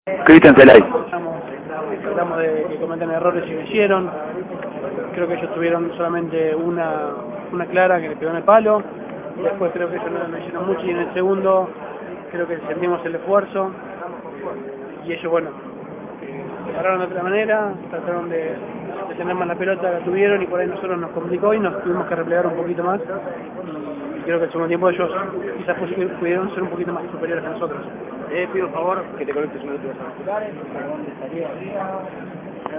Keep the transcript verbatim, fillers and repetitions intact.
Cristian Celay. Tratamos, tratamos de que cometen errores y lo hicieron. Creo que ellos tuvieron solamente una, una clara que le pegó en el palo. Después creo que ellos no, no hicieron mucho y en el segundo creo que sentimos el esfuerzo. Y ellos, bueno, se pararon de otra manera, trataron de, de tener más la pelota, la tuvieron y por ahí nosotros nos complicó y nos tuvimos que replegar un poquito más. Y, y creo que el segundo tiempo ellos quizás pudieron ser un poquito más superiores a nosotros. Te pido por favor que te conectes un minuto.